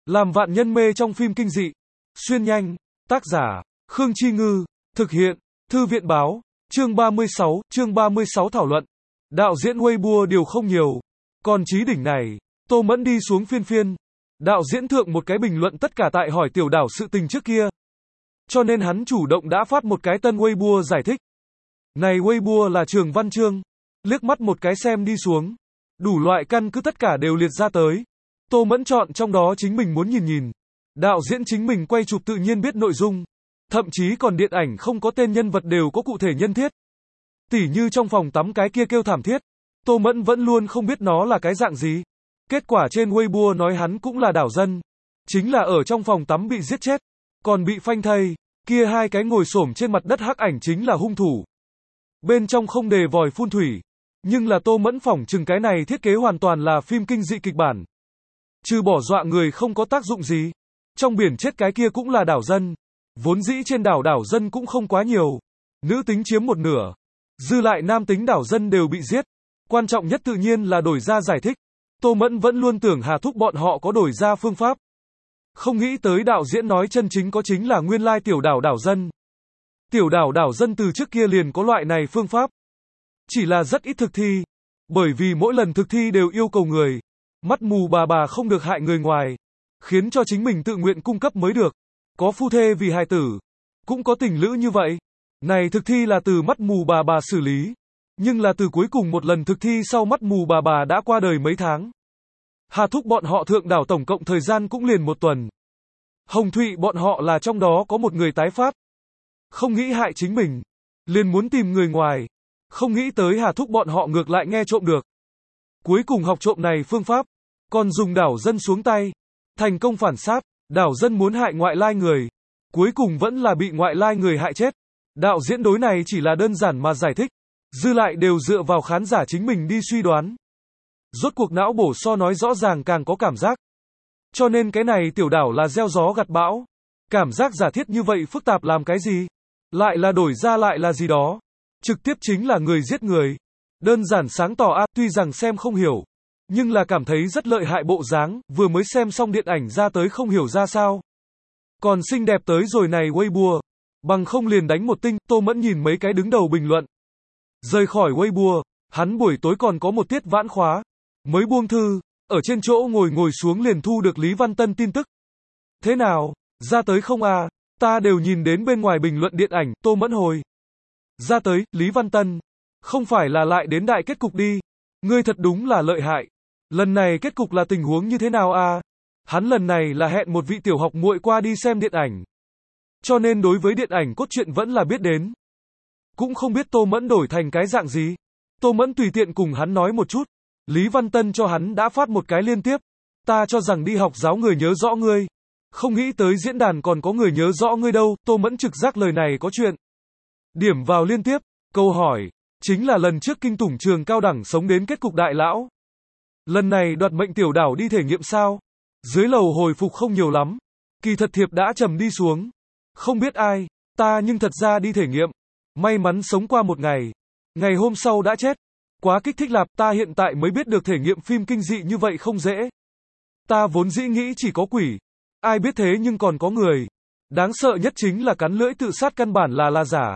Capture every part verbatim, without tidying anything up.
Làm vạn nhân mê trong phim kinh dị. Xuyên nhanh. Tác giả, Khương Chi Ngư. Thực hiện, Thư viện Báo. Chương ba mươi sáu, chương ba mươi sáu thảo luận. Đạo diễn Weibo điều không nhiều. Còn chí đỉnh này, Tô Mẫn đi xuống phiên phiên. Đạo diễn thượng một cái bình luận tất cả tại hỏi tiểu đảo sự tình trước kia. Cho nên hắn chủ động đã phát một cái tân Weibo giải thích. Này Weibo là Trường Văn Chương. Liếc mắt một cái xem đi xuống. Đủ loại căn cứ tất cả đều liệt ra tới. Tô Mẫn chọn trong đó chính mình muốn nhìn nhìn. Đạo diễn chính mình quay chụp tự nhiên biết nội dung. Thậm chí còn điện ảnh không có tên nhân vật đều có cụ thể nhân thiết. Tỉ như trong phòng tắm cái kia kêu thảm thiết. Tô Mẫn vẫn luôn không biết nó là cái dạng gì. Kết quả trên Weibo nói hắn cũng là đảo dân. Chính là ở trong phòng tắm bị giết chết. Còn bị phanh thây. Kia hai cái ngồi xổm trên mặt đất hắc ảnh chính là hung thủ. Bên trong không đề vòi phun thủy. Nhưng là Tô Mẫn phỏng chừng cái này thiết kế hoàn toàn là phim kinh dị kịch bản. Trừ bỏ dọa người không có tác dụng gì. Trong biển chết cái kia cũng là đảo dân. Vốn dĩ trên đảo đảo dân cũng không quá nhiều. Nữ tính chiếm một nửa. Dư lại nam tính đảo dân đều bị giết. Quan trọng nhất tự nhiên là đổi ra giải thích. Tô Mẫn vẫn luôn tưởng Hà Thúc bọn họ có đổi ra phương pháp. Không nghĩ tới đạo diễn nói chân chính có chính là nguyên lai tiểu đảo đảo dân. Tiểu đảo đảo dân từ trước kia liền có loại này phương pháp. Chỉ là rất ít thực thi. Bởi vì mỗi lần thực thi đều yêu cầu người. Mắt mù bà bà không được hại người ngoài. Khiến cho chính mình tự nguyện cung cấp mới được. Có phu thê vì hài tử. Cũng có tình lữ như vậy. Này thực thi là từ mắt mù bà bà xử lý. Nhưng là từ cuối cùng một lần thực thi sau mắt mù bà bà đã qua đời mấy tháng. Hà Thúc bọn họ thượng đảo tổng cộng thời gian cũng liền một tuần. Hồng Thụy bọn họ là trong đó có một người tái phát. Không nghĩ hại chính mình. Liền muốn tìm người ngoài. Không nghĩ tới Hà Thúc bọn họ ngược lại nghe trộm được. Cuối cùng học trộm này phương pháp. Còn dùng đảo dân xuống tay. Thành công phản sát. Đảo dân muốn hại ngoại lai người. Cuối cùng vẫn là bị ngoại lai người hại chết. Đạo diễn đối này chỉ là đơn giản mà giải thích. Dư lại đều dựa vào khán giả chính mình đi suy đoán. Rốt cuộc não bổ so nói rõ ràng càng có cảm giác. Cho nên cái này tiểu đảo là gieo gió gặt bão. Cảm giác giả thiết như vậy phức tạp làm cái gì? Lại là đổi ra lại là gì đó. Trực tiếp chính là người giết người. Đơn giản sáng tỏ a, tuy rằng xem không hiểu. Nhưng là cảm thấy rất lợi hại bộ dáng, vừa mới xem xong điện ảnh ra tới không hiểu ra sao. Còn xinh đẹp tới rồi này Weibo. Bằng không liền đánh một tinh, Tô Mẫn nhìn mấy cái đứng đầu bình luận. Rời khỏi Weibo, hắn buổi tối còn có một tiết vãn khóa. Mới buông thư, ở trên chỗ ngồi ngồi xuống liền thu được Lý Văn Tân tin tức. Thế nào, ra tới không à, ta đều nhìn đến bên ngoài bình luận điện ảnh, Tô Mẫn hồi. Ra tới, Lý Văn Tân. Không phải là lại đến đại kết cục đi. Ngươi thật đúng là lợi hại. Lần này kết cục là tình huống như thế nào à? Hắn lần này là hẹn một vị tiểu học muội qua đi xem điện ảnh. Cho nên đối với điện ảnh cốt truyện vẫn là biết đến. Cũng không biết Tô Mẫn đổi thành cái dạng gì. Tô Mẫn tùy tiện cùng hắn nói một chút. Lý Văn Tân cho hắn đã phát một cái liên tiếp. Ta cho rằng đi học giáo người nhớ rõ ngươi. Không nghĩ tới diễn đàn còn có người nhớ rõ ngươi đâu. Tô Mẫn trực giác lời này có chuyện. Điểm vào liên tiếp. Câu hỏi. Chính là lần trước kinh tủng trường cao đẳng sống đến kết cục đại lão. Lần này đoạt mệnh tiểu đảo đi thể nghiệm sao? Dưới lầu hồi phục không nhiều lắm. Kỳ thật thiệp đã trầm đi xuống. Không biết ai. Ta nhưng thật ra đi thể nghiệm. May mắn sống qua một ngày. Ngày hôm sau đã chết. Quá kích thích lạp, ta hiện tại mới biết được thể nghiệm phim kinh dị như vậy không dễ. Ta vốn dĩ nghĩ chỉ có quỷ. Ai biết thế nhưng còn có người. Đáng sợ nhất chính là cắn lưỡi tự sát căn bản là là giả.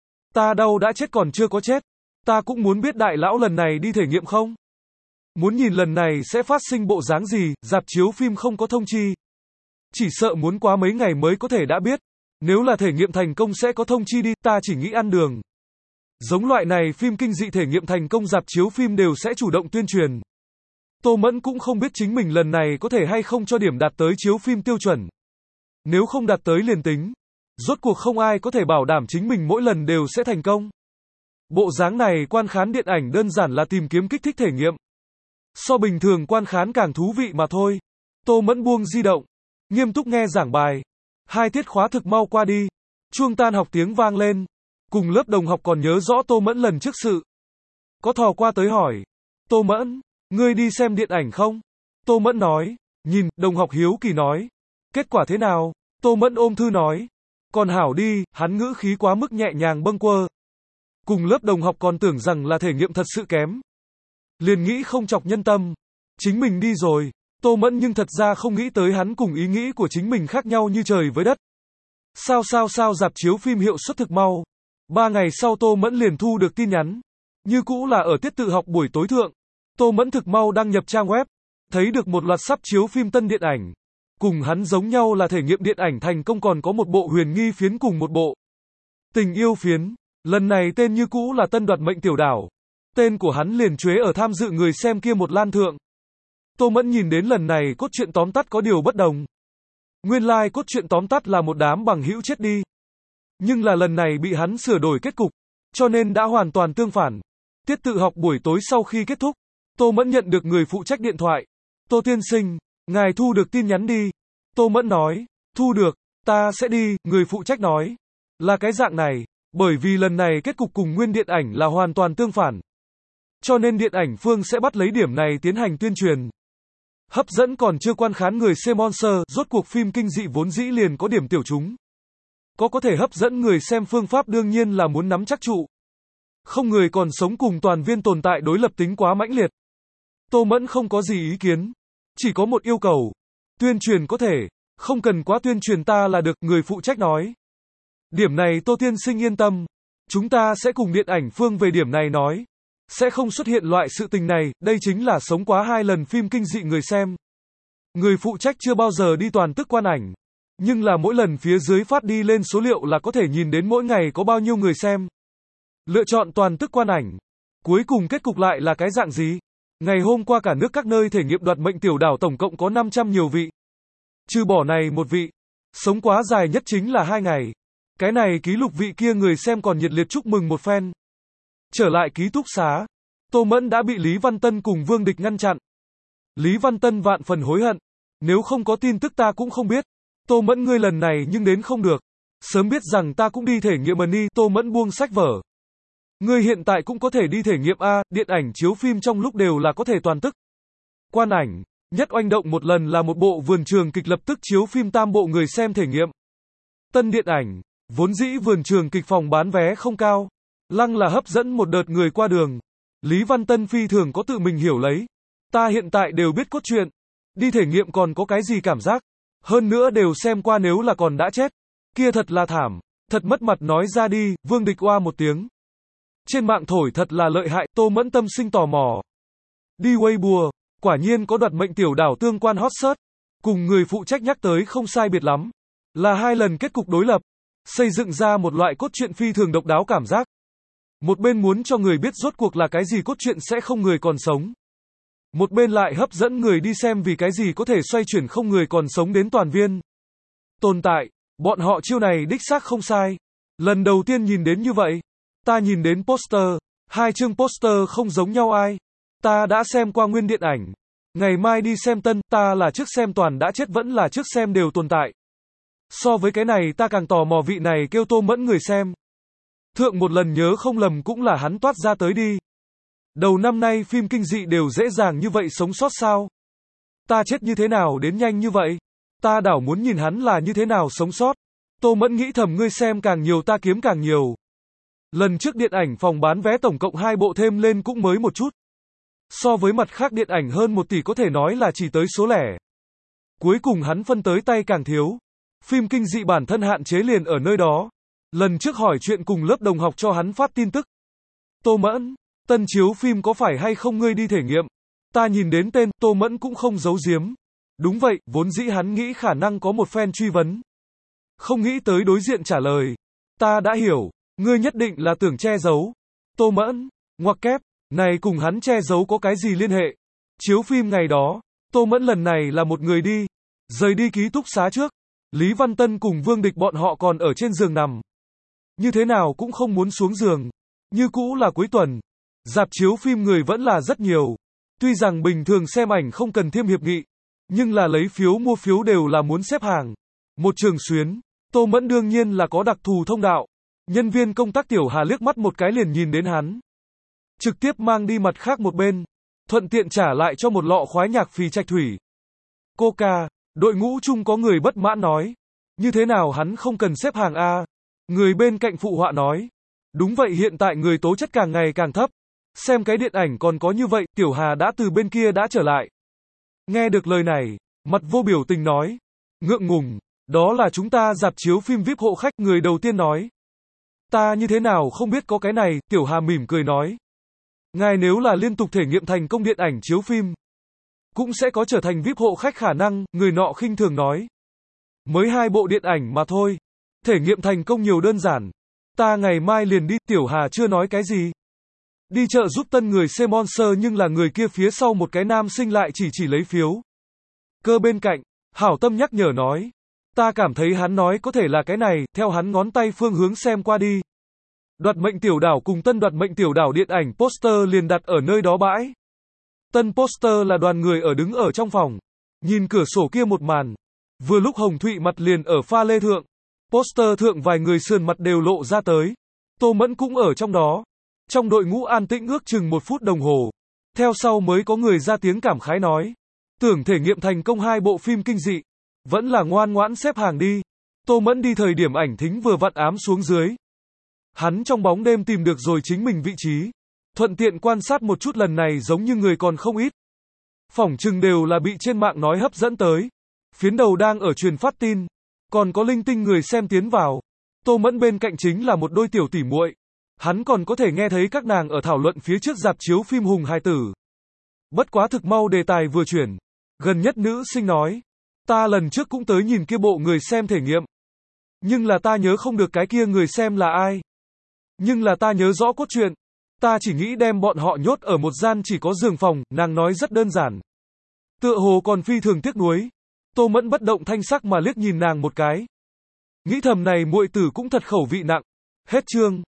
Ta đâu đã chết còn chưa có chết. Ta cũng muốn biết đại lão lần này đi thể nghiệm không? Muốn nhìn lần này sẽ phát sinh bộ dáng gì, rạp chiếu phim không có thông chi. Chỉ sợ muốn quá mấy ngày mới có thể đã biết. Nếu là thể nghiệm thành công sẽ có thông chi đi, ta chỉ nghĩ ăn đường. Giống loại này phim kinh dị thể nghiệm thành công rạp chiếu phim đều sẽ chủ động tuyên truyền. Tô Mẫn cũng không biết chính mình lần này có thể hay không cho điểm đạt tới chiếu phim tiêu chuẩn. Nếu không đạt tới liền tính. Rốt cuộc không ai có thể bảo đảm chính mình mỗi lần đều sẽ thành công. Bộ dáng này quan khán điện ảnh đơn giản là tìm kiếm kích thích thể nghiệm. So bình thường quan khán càng thú vị mà thôi. Tô Mẫn buông di động. Nghiêm túc nghe giảng bài. Hai tiết khóa thực mau qua đi. Chuông tan học tiếng vang lên. Cùng lớp đồng học còn nhớ rõ Tô Mẫn lần trước sự. Có thò qua tới hỏi. Tô Mẫn, ngươi đi xem điện ảnh không? Tô Mẫn nói. Nhìn, đồng học hiếu kỳ nói. Kết quả thế nào? Tô Mẫn ôm thư nói. Còn hảo đi, hắn ngữ khí quá mức nhẹ nhàng bâng quơ. Cùng lớp đồng học còn tưởng rằng là thể nghiệm thật sự kém. Liền nghĩ không chọc nhân tâm. Chính mình đi rồi. Tô Mẫn nhưng thật ra không nghĩ tới hắn cùng ý nghĩ của chính mình khác nhau như trời với đất. Sao sao sao rạp chiếu phim hiệu suất thực mau. Ba ngày sau Tô Mẫn liền thu được tin nhắn. Như cũ là ở tiết tự học buổi tối thượng. Tô Mẫn thực mau đăng nhập trang web. Thấy được một loạt sắp chiếu phim tân điện ảnh. Cùng hắn giống nhau là thể nghiệm điện ảnh thành công, còn có một bộ huyền nghi phiến cùng một bộ tình yêu phiến. Lần này tên như cũ là Tân Đoạt Mệnh Tiểu Đảo. Tên của hắn liền chuế ở tham dự người xem kia một lan thượng. Tô Mẫn nhìn đến lần này cốt truyện tóm tắt có điều bất đồng. Nguyên lai like cốt truyện tóm tắt là một đám bằng hữu chết đi. Nhưng là lần này bị hắn sửa đổi kết cục, cho nên đã hoàn toàn tương phản. Tiết tự học buổi tối sau khi kết thúc, Tô Mẫn nhận được người phụ trách điện thoại. Tô tiên sinh, ngài thu được tin nhắn đi. Tô Mẫn nói, thu được, ta sẽ đi. Người phụ trách nói, là cái dạng này, bởi vì lần này kết cục cùng nguyên điện ảnh là hoàn toàn tương phản. Cho nên điện ảnh phương sẽ bắt lấy điểm này tiến hành tuyên truyền. Hấp dẫn còn chưa quan khán người xem Monster, rốt cuộc phim kinh dị vốn dĩ liền có điểm tiểu chúng. Có có thể hấp dẫn người xem phương pháp đương nhiên là muốn nắm chắc trụ. Không người còn sống cùng toàn viên tồn tại đối lập tính quá mãnh liệt. Tô Mẫn không có gì ý kiến. Chỉ có một yêu cầu. Tuyên truyền có thể, không cần quá tuyên truyền ta là được, người phụ trách nói. Điểm này Tô tiên sinh yên tâm. Chúng ta sẽ cùng điện ảnh phương về điểm này nói. Sẽ không xuất hiện loại sự tình này, đây chính là sống quá hai lần phim kinh dị người xem. Người phụ trách chưa bao giờ đi toàn tức quan ảnh. Nhưng là mỗi lần phía dưới phát đi lên số liệu là có thể nhìn đến mỗi ngày có bao nhiêu người xem. Lựa chọn toàn tức quan ảnh. Cuối cùng kết cục lại là cái dạng gì? Ngày hôm qua cả nước các nơi thể nghiệm Đoạt Mệnh Tiểu Đảo tổng cộng có năm trăm nhiều vị. Trừ bỏ này một vị. Sống quá dài nhất chính là hai ngày. Cái này ký lục vị kia người xem còn nhiệt liệt chúc mừng một phen. Trở lại ký túc xá, Tô Mẫn đã bị Lý Văn Tân cùng Vương Địch ngăn chặn. Lý Văn Tân vạn phần hối hận. Nếu không có tin tức ta cũng không biết. Tô Mẫn ngươi lần này nhưng đến không được. Sớm biết rằng ta cũng đi thể nghiệm đi. Tô Mẫn buông sách vở. Ngươi hiện tại cũng có thể đi thể nghiệm a, điện ảnh chiếu phim trong lúc đều là có thể toàn tức. Quan ảnh, nhất oanh động một lần là một bộ vườn trường kịch lập tức chiếu phim tam bộ người xem thể nghiệm. Tân điện ảnh, vốn dĩ vườn trường kịch phòng bán vé không cao. Lăng là hấp dẫn một đợt người qua đường. Lý Văn Tân phi thường có tự mình hiểu lấy. Ta hiện tại đều biết cốt truyện. Đi thể nghiệm còn có cái gì cảm giác. Hơn nữa đều xem qua, nếu là còn đã chết. Kia thật là thảm. Thật mất mặt nói ra đi. Vương Địch oa một tiếng. Trên mạng thổi thật là lợi hại. Tô Mẫn tâm sinh tò mò. Đi Weibo. Quả nhiên có Đoạt Mệnh Tiểu Đảo tương quan hot search. Cùng người phụ trách nhắc tới không sai biệt lắm. Là hai lần kết cục đối lập. Xây dựng ra một loại cốt truyện phi thường độc đáo cảm giác. Một bên muốn cho người biết rốt cuộc là cái gì cốt truyện sẽ không người còn sống. Một bên lại hấp dẫn người đi xem vì cái gì có thể xoay chuyển không người còn sống đến toàn viên tồn tại. Bọn họ chiêu này đích xác không sai. Lần đầu tiên nhìn đến như vậy. Ta nhìn đến poster. Hai chương poster không giống nhau ai. Ta đã xem qua nguyên điện ảnh. Ngày mai đi xem tân. Ta là trước xem toàn đã chết vẫn là trước xem đều tồn tại. So với cái này ta càng tò mò vị này kêu Tô Mẫn người xem. Thượng một lần nhớ không lầm cũng là hắn toát ra tới đi. Đầu năm nay phim kinh dị đều dễ dàng như vậy sống sót sao? Ta chết như thế nào đến nhanh như vậy? Ta đảo muốn nhìn hắn là như thế nào sống sót. Tô Mẫn nghĩ thầm, ngươi xem càng nhiều ta kiếm càng nhiều. Lần trước điện ảnh phòng bán vé tổng cộng hai bộ thêm lên cũng mới một chút. So với mặt khác điện ảnh hơn một tỷ có thể nói là chỉ tới số lẻ. Cuối cùng hắn phân tới tay càng thiếu. Phim kinh dị bản thân hạn chế liền ở nơi đó. Lần trước hỏi chuyện cùng lớp đồng học cho hắn phát tin tức. Tô Mẫn, tân chiếu phim có phải hay không ngươi đi thể nghiệm? Ta nhìn đến tên, Tô Mẫn cũng không giấu giếm. Đúng vậy, vốn dĩ hắn nghĩ khả năng có một fan truy vấn. Không nghĩ tới đối diện trả lời. Ta đã hiểu, ngươi nhất định là tưởng che giấu. Tô Mẫn, ngoặc kép, này cùng hắn che giấu có cái gì liên hệ? Chiếu phim ngày đó, Tô Mẫn lần này là một người đi. Rời đi ký túc xá trước. Lý Văn Tân cùng Vương Địch bọn họ còn ở trên giường nằm. Như thế nào cũng không muốn xuống giường. Như cũ là cuối tuần. Rạp chiếu phim người vẫn là rất nhiều. Tuy rằng bình thường xem ảnh không cần thêm hiệp nghị. Nhưng là lấy phiếu mua phiếu đều là muốn xếp hàng. Một trường xuyến. Tô Mẫn đương nhiên là có đặc thù thông đạo. Nhân viên công tác Tiểu Hà liếc mắt một cái liền nhìn đến hắn. Trực tiếp mang đi mặt khác một bên. Thuận tiện trả lại cho một lọ khoái nhạc phì trạch thủy. Coca. Đội ngũ chung có người bất mãn nói. Như thế nào hắn không cần xếp hàng a? Người bên cạnh phụ họa nói. Đúng vậy, hiện tại người tố chất càng ngày càng thấp. Xem cái điện ảnh còn có như vậy. Tiểu Hà đã từ bên kia đã trở lại. Nghe được lời này, mặt vô biểu tình nói. Ngượng ngùng, đó là chúng ta rạp chiếu phim vi ai pi hộ khách, người đầu tiên nói. Ta như thế nào không biết có cái này, Tiểu Hà mỉm cười nói. Ngài nếu là liên tục thể nghiệm thành công điện ảnh chiếu phim, cũng sẽ có trở thành vi ai pi hộ khách khả năng, người nọ khinh thường nói. Mới hai bộ điện ảnh mà thôi. Thể nghiệm thành công nhiều đơn giản. Ta ngày mai liền đi, Tiểu Hà chưa nói cái gì. Đi chợ giúp tân người xem Monster nhưng là người kia phía sau một cái nam sinh lại chỉ chỉ lấy phiếu. Cơ bên cạnh, hảo tâm nhắc nhở nói. Ta cảm thấy hắn nói có thể là cái này, theo hắn ngón tay phương hướng xem qua đi. Đoạt mệnh tiểu đảo cùng tân đoạt mệnh tiểu đảo điện ảnh poster liền đặt ở nơi đó bãi. Tân poster là đoàn người ở đứng ở trong phòng. Nhìn cửa sổ kia một màn. Vừa lúc Hồng Thụy mặt liền ở pha lê thượng. Poster thượng vài người sườn mặt đều lộ ra tới. Tô Mẫn cũng ở trong đó. Trong đội ngũ an tĩnh ước chừng một phút đồng hồ. Theo sau mới có người ra tiếng cảm khái nói. Tưởng thể nghiệm thành công hai bộ phim kinh dị. Vẫn là ngoan ngoãn xếp hàng đi. Tô Mẫn đi thời điểm ảnh thính vừa vặn ám xuống dưới. Hắn trong bóng đêm tìm được rồi chính mình vị trí. Thuận tiện quan sát một chút, lần này giống như người còn không ít. Phỏng chừng đều là bị trên mạng nói hấp dẫn tới. Phiến đầu đang ở truyền phát tin. Còn có linh tinh người xem tiến vào. Tô Mẫn bên cạnh chính là một đôi tiểu tỉ muội. Hắn còn có thể nghe thấy các nàng ở thảo luận phía trước rạp chiếu phim Hùng Hai Tử. Bất quá thực mau đề tài vừa chuyển. Gần nhất nữ sinh nói. Ta lần trước cũng tới nhìn kia bộ người xem thể nghiệm. Nhưng là ta nhớ không được cái kia người xem là ai. Nhưng là ta nhớ rõ cốt truyện. Ta chỉ nghĩ đem bọn họ nhốt ở một gian chỉ có giường phòng, nàng nói rất đơn giản. Tựa hồ còn phi thường tiếc nuối. Tô Mẫn bất động thanh sắc mà liếc nhìn nàng một cái. Nghĩ thầm này muội tử cũng thật khẩu vị nặng. Hết chương.